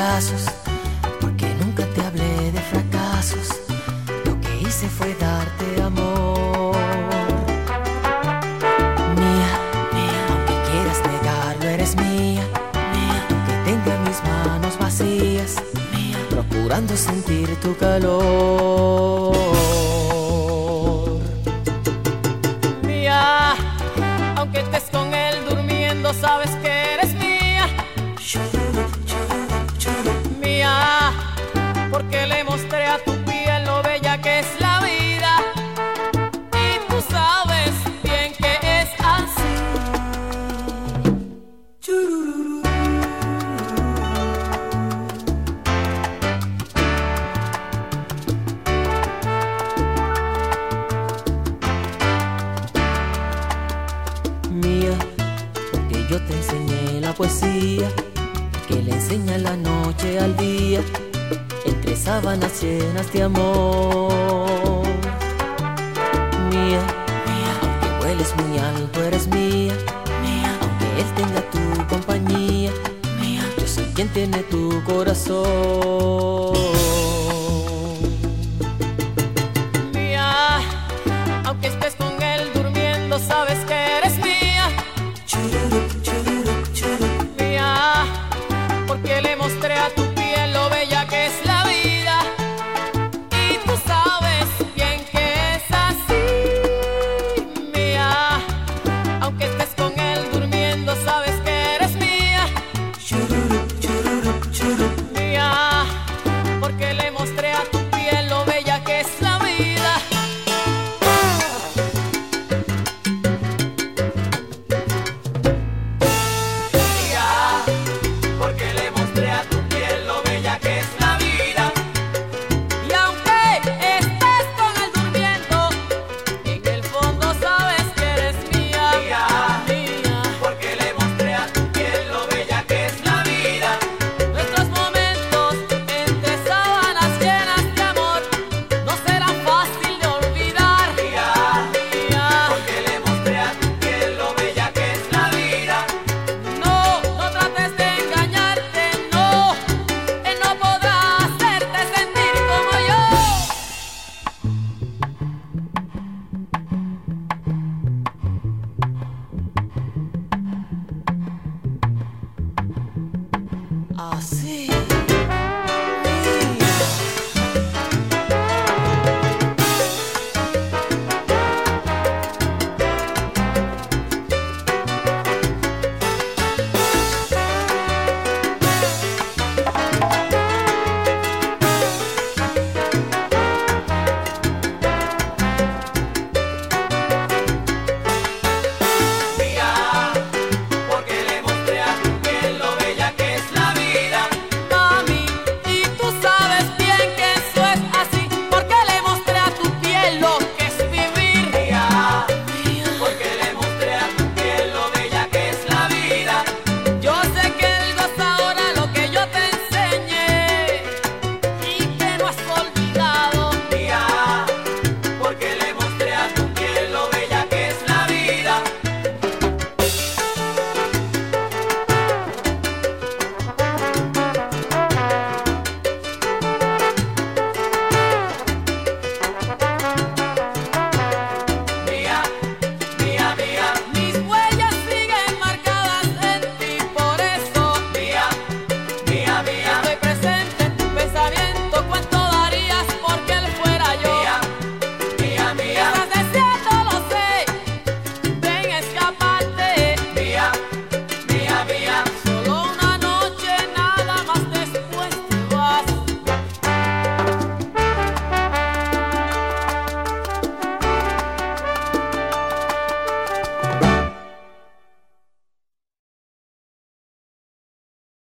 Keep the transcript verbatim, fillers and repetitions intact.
brazos, porque nunca te hablé de fracasos. Lo que hice fue darte amor. Mía, mía, aunque quieras negarlo, eres mía. Mía, aunque tenga mis manos vacías, mía, procurando sentir tu calor. Mía, aunque estés con él durmiendo, sabes que eres mía. Mía, porque le mostré a tu piel lo bella que es la vida, y tú sabes bien que es así. Mía, porque yo te enseñé la poesía que le enseña la noche al día, entre sábanas llenas de amor. Mía, mía, aunque vueles muy alto, eres mía. Mía, aunque él tenga tu compañía, mía, yo soy quien tiene tu corazón. Mía, aunque estés con él durmiendo, sabes que eres mía. Mía, porque le mostré a tu piel lo bella que es la vida, y tú sabes bien que es así. Mía, aunque estés con él durmiendo, sabes que eres mía. Mía, porque le mostré a tu piel lo bella que es la vida. Porque le mostré a tu piel lo bella que es la vida. Y aunque estés con él durmiendo, en el fondo sabes que eres mía. Mía, mía, porque le mostré a tu piel lo bella que es la vida. Nuestros momentos entre sábanas llenas de amor no serán fácil de olvidar. Mía, mía, porque le mostré a tu piel lo bella que es la vida. No, no trates de engañarte, no. Él no podrá hacerte sentir como yo. Así.